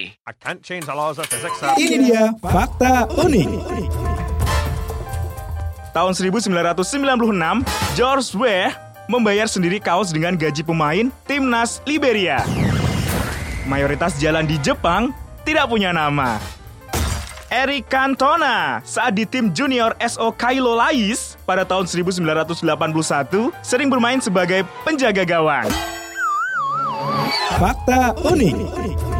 gravity. I can't change the laws of physics. Ini dia fakta unik. Tahun 1996, George Weah membayar sendiri kaos dengan gaji pemain timnas Liberia. Mayoritas jalan di Jepang tidak punya nama. Eric Cantona saat di tim junior SO Kailo Lais pada tahun 1981 sering bermain sebagai penjaga gawang. Fakta unik.